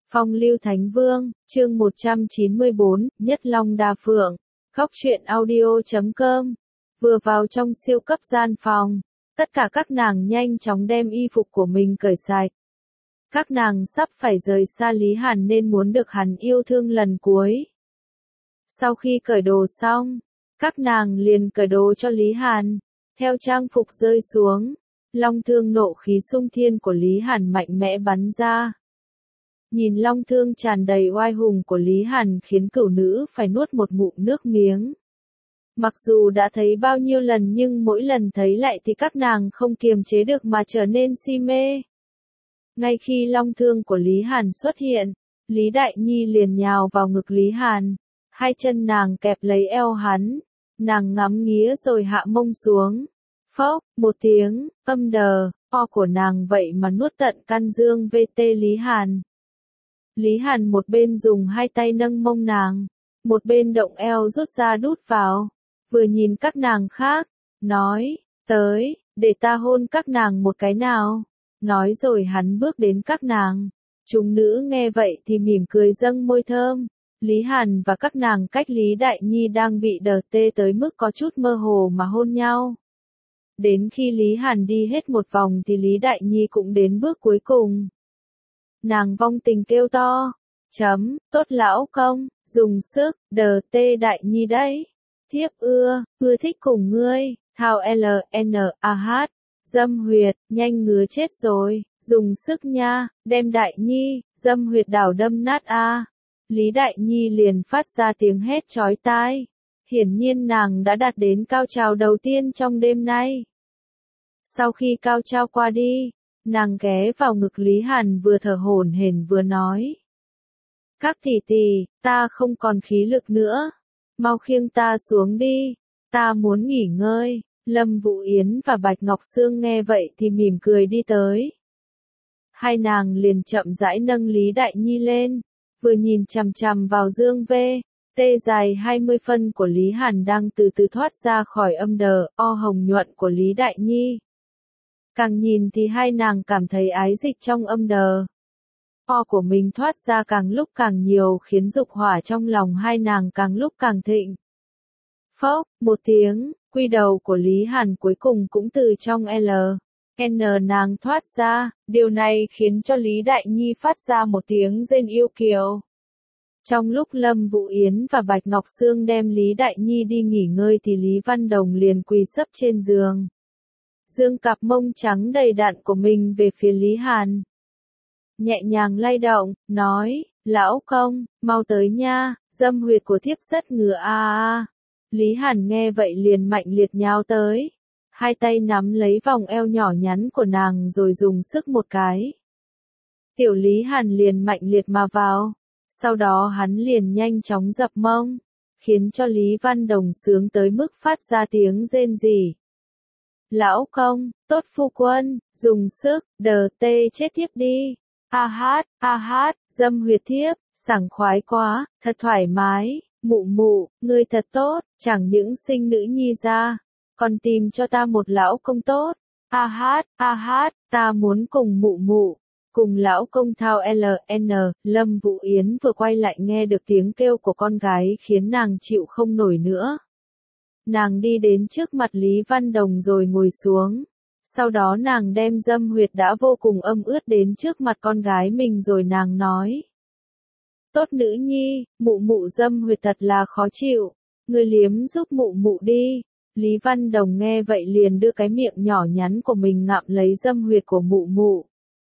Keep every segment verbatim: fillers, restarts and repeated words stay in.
Phong lưu Thánh Vương, chương một trăm chín mươi bốn, Nhất Long Đa Phượng, Góc truyện audio chấm com. Vừa vào trong siêu cấp gian phòng, tất cả các nàng nhanh chóng đem y phục của mình cởi sạch. Các nàng sắp phải rời xa Lý Hàn nên muốn được hắn yêu thương lần cuối. Sau khi cởi đồ xong, các nàng liền cởi đồ cho Lý Hàn. Theo trang phục rơi xuống, long thương nộ khí xung thiên của Lý Hàn mạnh mẽ bắn ra. Nhìn long thương tràn đầy oai hùng của Lý Hàn khiến cửu nữ phải nuốt một ngụm nước miếng. Mặc dù đã thấy bao nhiêu lần nhưng mỗi lần thấy lại thì các nàng không kiềm chế được mà trở nên si mê. Ngay khi long thương của Lý Hàn xuất hiện, Lý Đại Nhi liền nhào vào ngực Lý Hàn. Hai chân nàng kẹp lấy eo hắn, nàng ngắm nghía rồi hạ mông xuống. Phốc, một tiếng, âm đờ, o của nàng vậy mà nuốt tận căn dương vê tê Lý Hàn. Lý Hàn một bên dùng hai tay nâng mông nàng, một bên động eo rút ra đút vào, vừa nhìn các nàng khác, nói, tới, để ta hôn các nàng một cái nào. Nói rồi hắn bước đến các nàng. Chúng nữ nghe vậy thì mỉm cười dâng môi thơm. Lý Hàn và các nàng cách Lý Đại Nhi đang bị đờ tê tới mức có chút mơ hồ mà hôn nhau. Đến khi Lý Hàn đi hết một vòng thì Lý Đại Nhi cũng đến bước cuối cùng. Nàng vong tình kêu to, chấm, tốt lão công, dùng sức, đờ tê Đại Nhi đấy. Thiếp ưa, ưa thích cùng ngươi, thao L N A H, dâm huyệt, nhanh ngứa chết rồi, dùng sức nha, đem Đại Nhi, dâm huyệt đảo đâm nát a. Lý Đại Nhi liền phát ra tiếng hét chói tai. Hiển nhiên nàng đã đạt đến cao trào đầu tiên trong đêm nay. Sau khi cao trào qua đi, nàng ghé vào ngực Lý Hàn vừa thở hổn hển vừa nói. Các tỷ tỷ, ta không còn khí lực nữa. Mau khiêng ta xuống đi. Ta muốn nghỉ ngơi. Lâm Vũ Yến và Bạch Ngọc Sương nghe vậy thì mỉm cười đi tới. Hai nàng liền chậm rãi nâng Lý Đại Nhi lên. Vừa nhìn chằm chằm vào dương vê tê dài hai mươi phân của Lý Hàn đang từ từ thoát ra khỏi âm đờ, o hồng nhuận của Lý Đại Nhi. Càng nhìn thì hai nàng cảm thấy ái dịch trong âm đờ. O của mình thoát ra càng lúc càng nhiều khiến dục hỏa trong lòng hai nàng càng lúc càng thịnh. Phốc, một tiếng, quy đầu của Lý Hàn cuối cùng cũng từ trong L. N nàng thoát ra, điều này khiến cho Lý Đại Nhi phát ra một tiếng rên yêu kiều. Trong lúc Lâm Vũ Yến và Bạch Ngọc Sương đem Lý Đại Nhi đi nghỉ ngơi thì Lý Văn Đồng liền quỳ sấp trên giường. Dương cặp mông trắng đầy đặn của mình về phía Lý Hàn. Nhẹ nhàng lay động, nói, lão công, mau tới nha, dâm huyệt của thiếp rất ngứa a a. Lý Hàn nghe vậy liền mạnh liệt nhào tới. Hai tay nắm lấy vòng eo nhỏ nhắn của nàng rồi dùng sức một cái. Tiểu Lý Hàn liền mạnh liệt mà vào. Sau đó hắn liền nhanh chóng dập mông, khiến cho Lý Văn Đồng sướng tới mức phát ra tiếng rên rỉ. Lão công, tốt phu quân, dùng sức, đờ tê chết thiếp đi. A hát, a hát, dâm huyệt thiếp, sảng khoái quá, thật thoải mái, mụ mụ, ngươi thật tốt, chẳng những sinh nữ nhi ra, còn tìm cho ta một lão công tốt. A hát, a hát, ta muốn cùng mụ mụ, cùng lão công thao L N. Lâm Vũ Yến vừa quay lại nghe được tiếng kêu của con gái khiến nàng chịu không nổi nữa. Nàng đi đến trước mặt Lý Văn Đồng rồi ngồi xuống. Sau đó nàng đem dâm huyệt đã vô cùng âm ướt đến trước mặt con gái mình rồi nàng nói. Tốt nữ nhi, mụ mụ dâm huyệt thật là khó chịu. Ngươi liếm giúp mụ mụ đi. Lý Văn Đồng nghe vậy liền đưa cái miệng nhỏ nhắn của mình ngậm lấy dâm huyệt của mụ mụ.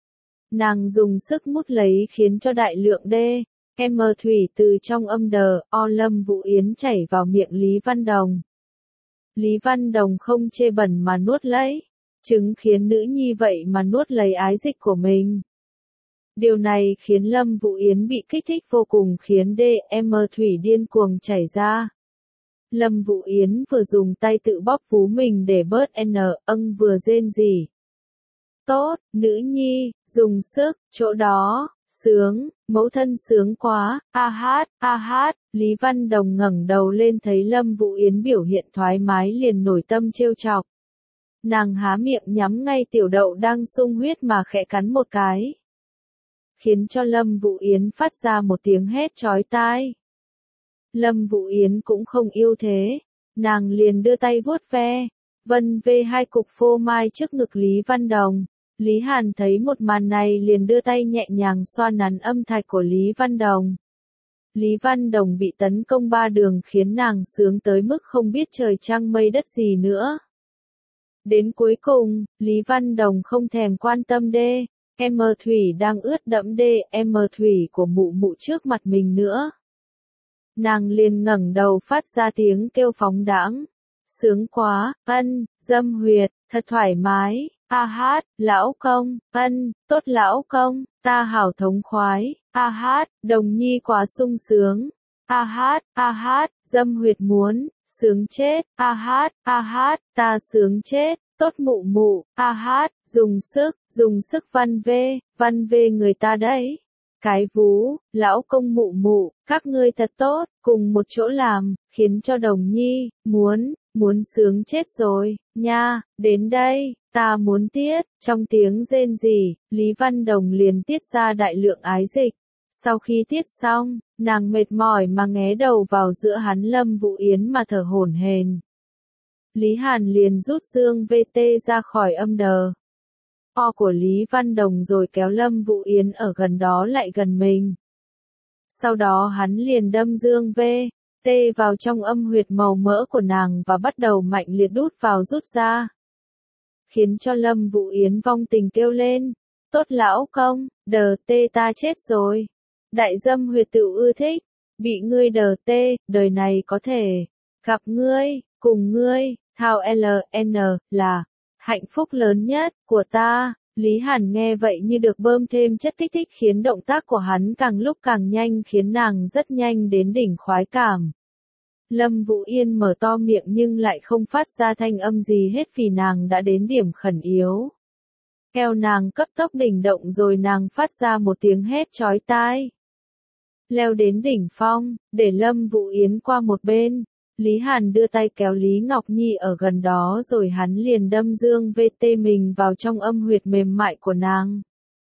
Nàng dùng sức mút lấy khiến cho đại lượng D, M thủy từ trong âm đờ, o Lâm Vũ Yến chảy vào miệng Lý Văn Đồng. Lý Văn Đồng không chê bẩn mà nuốt lấy, chứng khiến nữ nhi vậy mà nuốt lấy ái dịch của mình. Điều này khiến Lâm Vũ Yến bị kích thích vô cùng khiến D, M thủy điên cuồng chảy ra. Lâm Vũ Yến vừa dùng tay tự bóp vú mình để bớt N, âng vừa rên rỉ. Tốt, nữ nhi, dùng sức, chỗ đó, sướng, mẫu thân sướng quá, a hát, a hát. Lý Văn Đồng ngẩng đầu lên thấy Lâm Vũ Yến biểu hiện thoải mái liền nổi tâm trêu chọc. Nàng há miệng nhắm ngay tiểu đậu đang sung huyết mà khẽ cắn một cái. khiến cho Lâm Vũ Yến phát ra một tiếng hét chói tai. Lâm Vũ Yến cũng không yêu thế, nàng liền đưa tay vuốt ve, vân vê hai cục phô mai trước ngực Lý Văn Đồng. Lý Hàn thấy một màn này liền đưa tay nhẹ nhàng xoa nắn âm thạch của Lý Văn Đồng. Lý Văn Đồng bị tấn công ba đường khiến nàng sướng tới mức không biết trời trăng mây đất gì nữa. Đến cuối cùng, Lý Văn Đồng không thèm quan tâm đê, em thủy đang ướt đẫm đê, em thủy của mụ mụ trước mặt mình nữa. Nàng liền ngẩng đầu phát ra tiếng kêu phóng đãng. Sướng quá, ân, dâm huyệt, thật thoải mái, a hát, lão công, ân, tốt lão công, ta hảo thống khoái, a hát, Đồng Nhi quá sung sướng, a hát, a hát, dâm huyệt muốn, sướng chết, a hát, a hát, ta sướng chết, tốt mụ mụ, a hát, dùng sức, dùng sức văn vê, văn vê người ta đấy. Cái vú, lão công mụ mụ, các ngươi thật tốt, cùng một chỗ làm, khiến cho Đồng Nhi, muốn, muốn sướng chết rồi, nha, đến đây, ta muốn tiết, trong tiếng rên rỉ, Lý Văn Đồng liền tiết ra đại lượng ái dịch. Sau khi tiết xong, nàng mệt mỏi mà nghé đầu vào giữa hắn Lâm Vũ Yến mà thở hổn hển. Lý Hàn liền rút dương vê tê ra khỏi âm đờ. O của Lý Văn Đồng rồi kéo Lâm Vũ Yến ở gần đó lại gần mình. Sau đó hắn liền đâm dương vê tê vào trong âm huyệt màu mỡ của nàng và bắt đầu mạnh liệt đút vào rút ra. Khiến cho Lâm Vũ Yến vong tình kêu lên, tốt lão công, đờ tê ta chết rồi. Đại dâm huyệt tự ưa thích, bị ngươi đờ tê, đời này có thể gặp ngươi, cùng ngươi, thao lờ en là hạnh phúc lớn nhất của ta. Lý Hàn nghe vậy như được bơm thêm chất kích thích khiến động tác của hắn càng lúc càng nhanh khiến nàng rất nhanh đến đỉnh khoái cảm. Lâm Vũ Yên mở to miệng nhưng lại không phát ra thanh âm gì hết vì nàng đã đến điểm khẩn yếu. Eo nàng cấp tốc đỉnh động rồi nàng phát ra một tiếng hét chói tai. Leo đến đỉnh phong, để Lâm Vũ Yến qua một bên. Lý Hàn đưa tay kéo Lý Ngọc Nhi ở gần đó rồi hắn liền đâm dương vê tê mình vào trong âm huyệt mềm mại của nàng.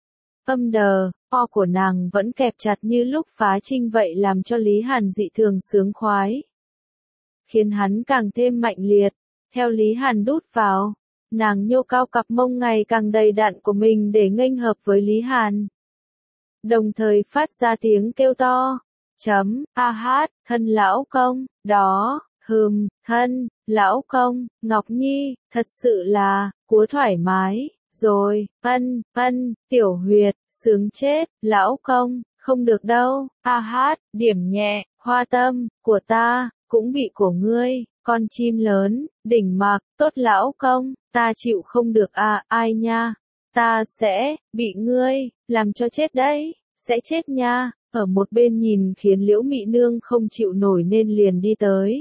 Âm đờ, o của nàng vẫn kẹp chặt như lúc phá trinh vậy làm cho Lý Hàn dị thường sướng khoái. Khiến hắn càng thêm mạnh liệt, theo Lý Hàn đút vào, nàng nhô cao cặp mông ngày càng đầy đặn của mình để nghênh hợp với Lý Hàn. Đồng thời phát ra tiếng kêu to. Chấm, a hát, thân lão công, đó, hừm, thân, lão công, Ngọc Nhi, thật sự là, cúa thoải mái, rồi, ân, ân, tiểu huyệt, sướng chết, lão công, không được đâu, a hát, điểm nhẹ, hoa tâm, của ta, cũng bị của ngươi, con chim lớn, đỉnh mạc, tốt lão công, ta chịu không được à, ai nha, ta sẽ, bị ngươi, làm cho chết đấy, sẽ chết nha. Ở một bên nhìn khiến Liễu Mị Nương không chịu nổi nên liền đi tới.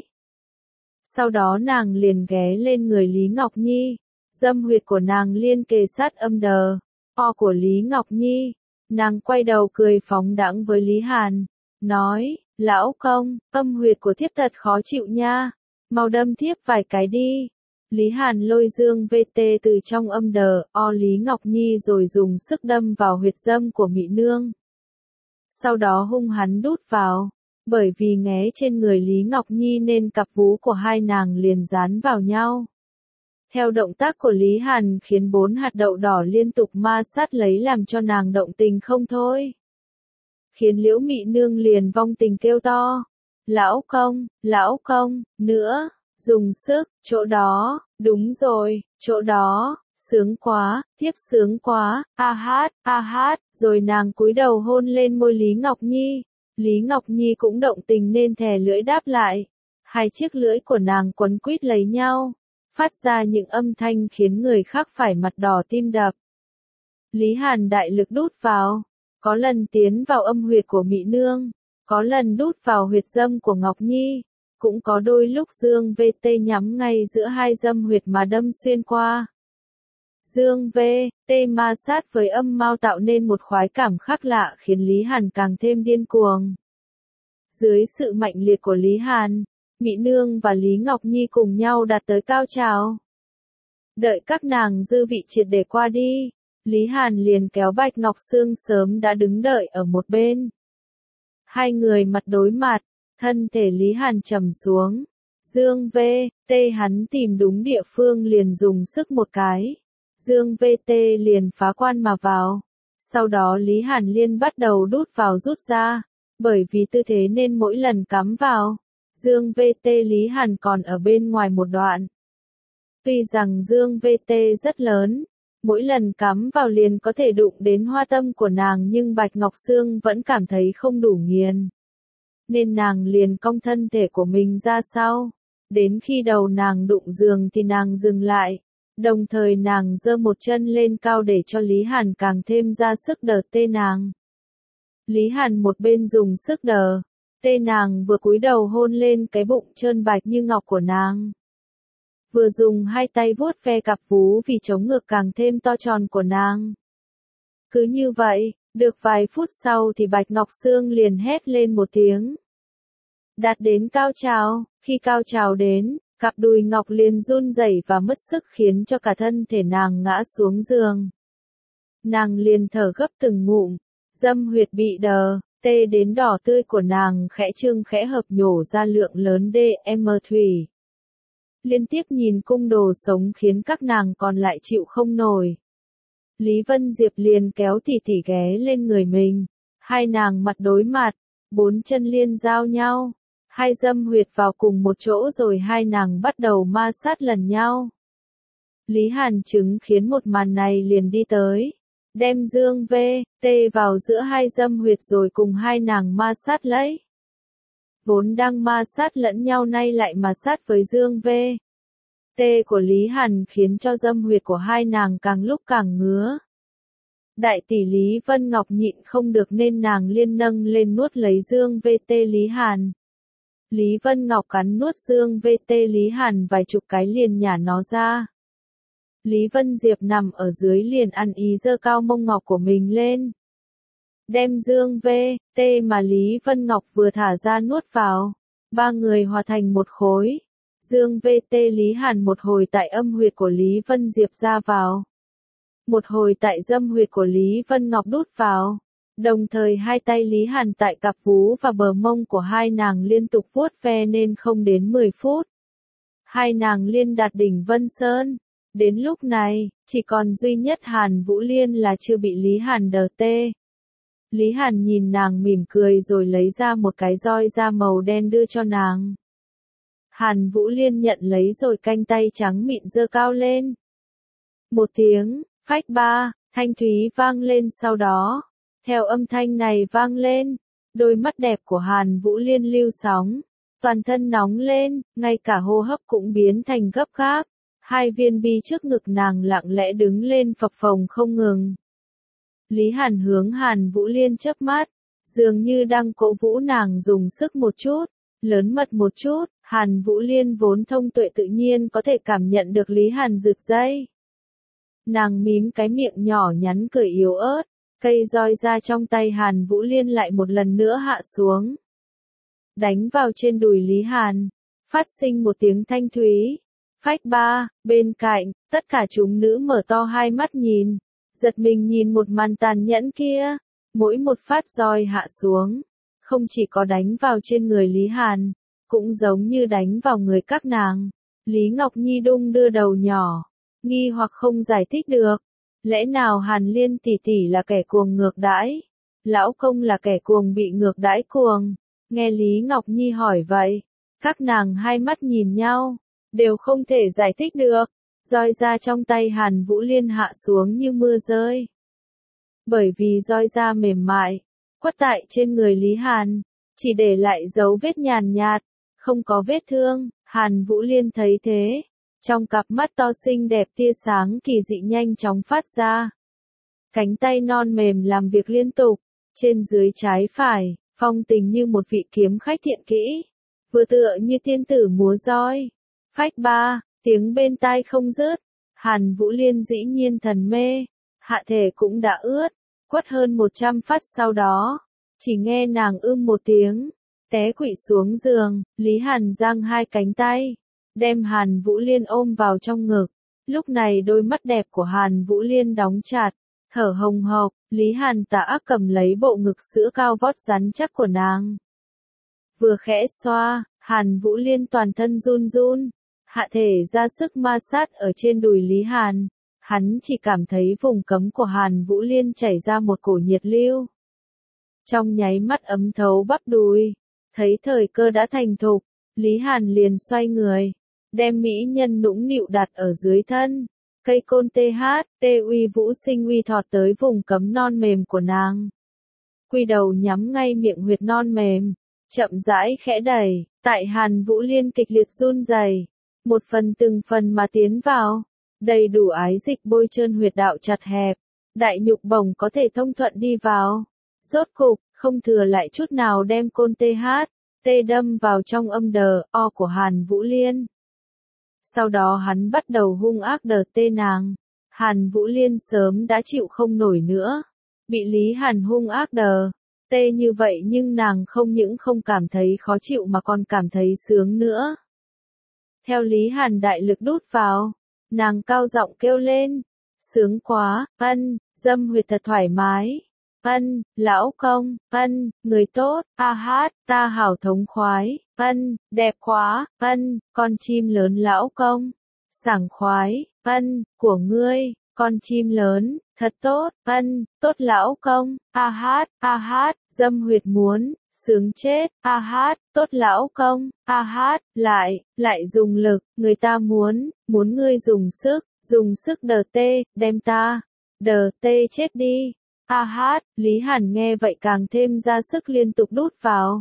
Sau đó nàng liền ghé lên người Lý Ngọc Nhi. Dâm huyệt của nàng liên kề sát âm đờ, o của Lý Ngọc Nhi. Nàng quay đầu cười phóng đãng với Lý Hàn. Nói, lão công, âm huyệt của thiếp thật khó chịu nha. Mau đâm thiếp vài cái đi. Lý Hàn lôi dương vê tê từ trong âm đờ, o Lý Ngọc Nhi rồi dùng sức đâm vào huyệt dâm của Mị Nương. Sau đó hung hắn đút vào, bởi vì nghé trên người Lý Ngọc Nhi nên cặp vú của hai nàng liền dán vào nhau. Theo động tác của Lý Hàn khiến bốn hạt đậu đỏ liên tục ma sát lấy làm cho nàng động tình không thôi. Khiến Liễu Mị Nương liền vong tình kêu to, lão công, lão công, nữa, dùng sức, chỗ đó, đúng rồi, chỗ đó. Sướng quá, thiếp sướng quá, a hát, a hát, rồi nàng cúi đầu hôn lên môi Lý Ngọc Nhi. Lý Ngọc Nhi cũng động tình nên thè lưỡi đáp lại. Hai chiếc lưỡi của nàng quấn quýt lấy nhau, phát ra những âm thanh khiến người khác phải mặt đỏ tim đập. Lý Hàn đại lực đút vào, có lần tiến vào âm huyệt của Mị Nương, có lần đút vào huyệt dâm của Ngọc Nhi, cũng có đôi lúc dương vê tê nhắm ngay giữa hai dâm huyệt mà đâm xuyên qua. Dương vê tê ma sát với âm mao tạo nên một khoái cảm khác lạ khiến Lý Hàn càng thêm điên cuồng. Dưới sự mạnh liệt của Lý Hàn, Mị Nương và Lý Ngọc Nhi cùng nhau đạt tới cao trào. Đợi các nàng dư vị triệt để qua đi, Lý Hàn liền kéo Bạch Ngọc Sương sớm đã đứng đợi ở một bên. Hai người mặt đối mặt, thân thể Lý Hàn trầm xuống. Dương V T hắn tìm đúng địa phương liền dùng sức một cái. Dương vê tê liền phá quan mà vào. Sau đó Lý Hàn Liên bắt đầu đút vào rút ra. Bởi vì tư thế nên mỗi lần cắm vào, Dương vê tê Lý Hàn còn ở bên ngoài một đoạn. Tuy rằng Dương vê tê rất lớn, mỗi lần cắm vào liền có thể đụng đến hoa tâm của nàng, nhưng Bạch Ngọc Sương vẫn cảm thấy không đủ nghiền. Nên nàng liền cong thân thể của mình ra sau. Đến khi đầu nàng đụng giường thì nàng dừng lại. Đồng thời nàng giơ một chân lên cao để cho Lý Hàn càng thêm ra sức đờ tê nàng. Lý Hàn một bên dùng sức đờ tê nàng, vừa cúi đầu hôn lên cái bụng trơn bạch như ngọc của nàng. Vừa dùng hai tay vuốt ve cặp vú vì chống ngực càng thêm to tròn của nàng. Cứ như vậy, được vài phút sau thì Bạch Ngọc Sương liền hét lên một tiếng. Đạt đến cao trào, khi cao trào đến, cặp đùi ngọc liền run rẩy và mất sức khiến cho cả thân thể nàng ngã xuống giường. Nàng liền thở gấp từng ngụm, dâm huyệt bị đờ, tê đến đỏ tươi của nàng khẽ trương khẽ hợp nhổ ra lượng lớn đê em thủy. Liên tiếp nhìn cung đồ sống khiến các nàng còn lại chịu không nổi. Lý Vân Diệp liền kéo tỷ tỷ ghé lên người mình, hai nàng mặt đối mặt, bốn chân liên giao nhau, hai dâm huyệt vào cùng một chỗ rồi hai nàng bắt đầu ma sát lần nhau. Lý Hàn chứng khiến một màn này liền đi tới, đem Dương V T vào giữa hai dâm huyệt rồi cùng hai nàng ma sát lấy. Vốn đang ma sát lẫn nhau nay lại ma sát với Dương V T của Lý Hàn khiến cho dâm huyệt của hai nàng càng lúc càng ngứa. Đại tỷ Lý Vân Ngọc nhịn không được nên nàng liên nâng lên nuốt lấy Dương vê tê Lý Hàn. Lý Vân Ngọc cắn nuốt Dương vê tê Lý Hàn vài chục cái liền nhả nó ra. Lý Vân Diệp nằm ở dưới liền ăn ý giơ cao mông ngọc của mình lên. Đem Dương vê tê mà Lý Vân Ngọc vừa thả ra nuốt vào. Ba người hòa thành một khối. Dương vê tê Lý Hàn một hồi tại âm huyệt của Lý Vân Diệp ra vào. Một hồi tại dâm huyệt của Lý Vân Ngọc đút vào. Đồng thời hai tay Lý Hàn tại cặp vú và bờ mông của hai nàng liên tục vuốt ve nên không đến mười phút. Hai nàng liên đạt đỉnh Vân Sơn. Đến lúc này, chỉ còn duy nhất Hàn Vũ Liên là chưa bị Lý Hàn đờ tê. Lý Hàn nhìn nàng mỉm cười rồi lấy ra một cái roi da màu đen đưa cho nàng. Hàn Vũ Liên nhận lấy rồi canh tay trắng mịn giơ cao lên. Một tiếng, phách ba, thanh thúy vang lên sau đó. Theo âm thanh này vang lên, đôi mắt đẹp của Hàn Vũ Liên lưu sóng. Toàn thân nóng lên, ngay cả hô hấp cũng biến thành gấp gáp. Hai viên bi trước ngực nàng lặng lẽ đứng lên phập phồng không ngừng. Lý Hàn hướng Hàn Vũ Liên chớp mắt, dường như đang cổ vũ nàng dùng sức một chút, lớn mật một chút. Hàn Vũ Liên vốn thông tuệ tự nhiên có thể cảm nhận được Lý Hàn rực dây. Nàng mím cái miệng nhỏ nhắn cười yếu ớt, cây roi ra trong tay Hàn Vũ Liên lại một lần nữa hạ xuống. Đánh vào trên đùi Lý Hàn, phát sinh một tiếng thanh thúy. Phách ba, bên cạnh, tất cả chúng nữ mở to hai mắt nhìn, giật mình nhìn một màn tàn nhẫn kia. Mỗi một phát roi hạ xuống, không chỉ có đánh vào trên người Lý Hàn, cũng giống như đánh vào người các nàng. Lý Ngọc Nhi đung đưa đầu nhỏ, nghi hoặc không giải thích được. Lẽ nào Hàn Liên tỷ tỷ là kẻ cuồng ngược đãi? Lão công là kẻ cuồng bị ngược đãi cuồng? Nghe Lý Ngọc Nhi hỏi vậy, các nàng hai mắt nhìn nhau, đều không thể giải thích được. Roi da trong tay Hàn Vũ Liên hạ xuống như mưa rơi. Bởi vì roi da mềm mại, quất tại trên người Lý Hàn, chỉ để lại dấu vết nhàn nhạt, không có vết thương. Hàn Vũ Liên thấy thế, trong cặp mắt to xinh đẹp tia sáng kỳ dị nhanh chóng phát ra. Cánh tay non mềm làm việc liên tục, trên dưới trái phải, phong tình như một vị kiếm khách thiện kỹ, vừa tựa như tiên tử múa roi. Phách ba, tiếng bên tai không dứt, Hàn Vũ Liên dĩ nhiên thần mê, hạ thể cũng đã ướt, quất hơn một trăm phát sau đó, chỉ nghe nàng ưm một tiếng, té quỵ xuống giường. Lý Hàn giang hai cánh tay, đem Hàn Vũ Liên ôm vào trong ngực. Lúc này đôi mắt đẹp của Hàn Vũ Liên đóng chặt, Thở hồng hộc, Lý Hàn tà ác cầm lấy bộ ngực sữa cao vót rắn chắc của nàng. Vừa khẽ xoa, Hàn Vũ Liên toàn thân run run, hạ thể ra sức ma sát ở trên đùi Lý Hàn. Hắn chỉ cảm thấy vùng cấm của Hàn Vũ Liên chảy ra một cổ nhiệt lưu. Trong nháy mắt ấm thấu bắp đùi, thấy thời cơ đã thành thục, Lý Hàn liền xoay người, đem mỹ nhân nũng nịu đặt ở dưới thân. Cây côn tê hát, tê uy vũ sinh uy thọt tới vùng cấm non mềm của nàng. Quy đầu nhắm ngay miệng huyệt non mềm, chậm rãi khẽ đẩy, tại Hàn Vũ Liên kịch liệt run rẩy, một phần từng phần mà tiến vào, đầy đủ ái dịch bôi trơn huyệt đạo chặt hẹp, đại nhục bổng có thể thông thuận đi vào. Rốt cục, không thừa lại chút nào đem côn tê hát, tê đâm vào trong âm đờ, o của Hàn Vũ Liên. Sau đó hắn bắt đầu hung ác đờ tê nàng. Hàn Vũ Liên sớm đã chịu không nổi nữa. Bị Lý Hàn hung ác đờ tê như vậy nhưng nàng không những không cảm thấy khó chịu mà còn cảm thấy sướng nữa. Theo Lý Hàn đại lực đút vào, nàng cao giọng kêu lên. Sướng quá, ân, dâm huyệt thật thoải mái. Ân, lão công, ân, người tốt, a hát, ta hảo thống khoái, ân, đẹp quá, ân, con chim lớn lão công, sảng khoái, ân, của ngươi, con chim lớn, thật tốt, ân, tốt lão công, a hát, a hát, dâm huyệt muốn, sướng chết, a hát, tốt lão công, a hát, lại, lại dùng lực, người ta muốn, muốn ngươi dùng sức, dùng sức đờ tê, đem ta, đờ tê chết đi. A hát, Lý Hàn nghe vậy càng thêm ra sức liên tục đút vào.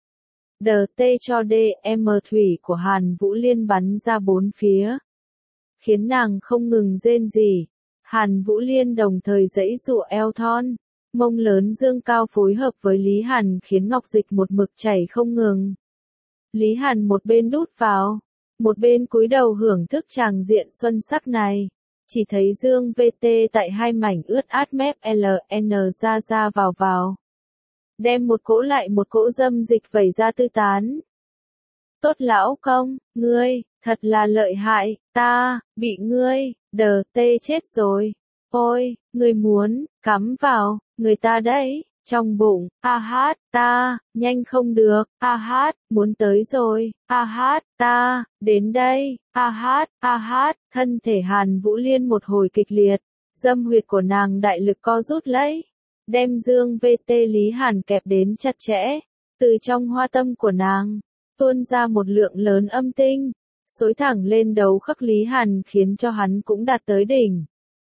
Đờ tê cho đê em thủy của Hàn Vũ Liên bắn ra bốn phía. Khiến nàng không ngừng rên rỉ. Hàn Vũ Liên đồng thời giãy giụa eo thon, mông lớn dương cao phối hợp với Lý Hàn khiến ngọc dịch một mực chảy không ngừng. Lý Hàn một bên đút vào, một bên cúi đầu hưởng thức tràng diện xuân sắc này. Chỉ thấy dương vê tê tại hai mảnh ướt át mép lờ en ra ra vào vào. Đem một cỗ lại một cỗ dâm dịch vẩy ra tư tán. Tốt lão công, ngươi, thật là lợi hại, ta, bị ngươi, đờ tê chết rồi. Ôi, ngươi muốn, cắm vào, người ta đấy, trong bụng, a hát, ta, nhanh không được, a hát, muốn tới rồi, a hát, ta, đến đây, a hát, a hát, thân thể Hàn Vũ Liên một hồi kịch liệt, dâm huyệt của nàng đại lực co rút lấy, đem dương vê tê Lý Hàn kẹp đến chặt chẽ, từ trong hoa tâm của nàng, tuôn ra một lượng lớn âm tinh, xối thẳng lên đầu khắc Lý Hàn khiến cho hắn cũng đạt tới đỉnh.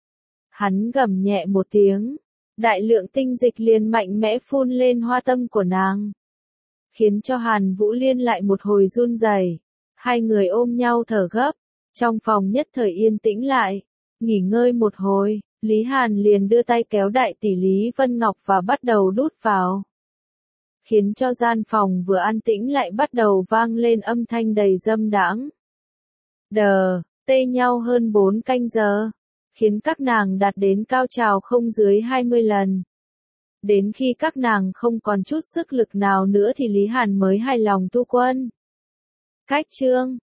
Hắn gầm nhẹ một tiếng. Đại lượng tinh dịch liền mạnh mẽ phun lên hoa tâm của nàng. Khiến cho Hàn Vũ Liên lại một hồi run rẩy. Hai người ôm nhau thở gấp. Trong phòng nhất thời yên tĩnh lại. Nghỉ ngơi một hồi, Lý Hàn liền đưa tay kéo đại tỷ Lý Vân Ngọc và bắt đầu đút vào. Khiến cho gian phòng vừa an tĩnh lại bắt đầu vang lên âm thanh đầy dâm đãng. Đờ, tê nhau hơn bốn canh giờ. Khiến các nàng đạt đến cao trào không dưới hai mươi lần. Đến khi các nàng không còn chút sức lực nào nữa thì Lý Hàn mới hài lòng tu quân. Cách chương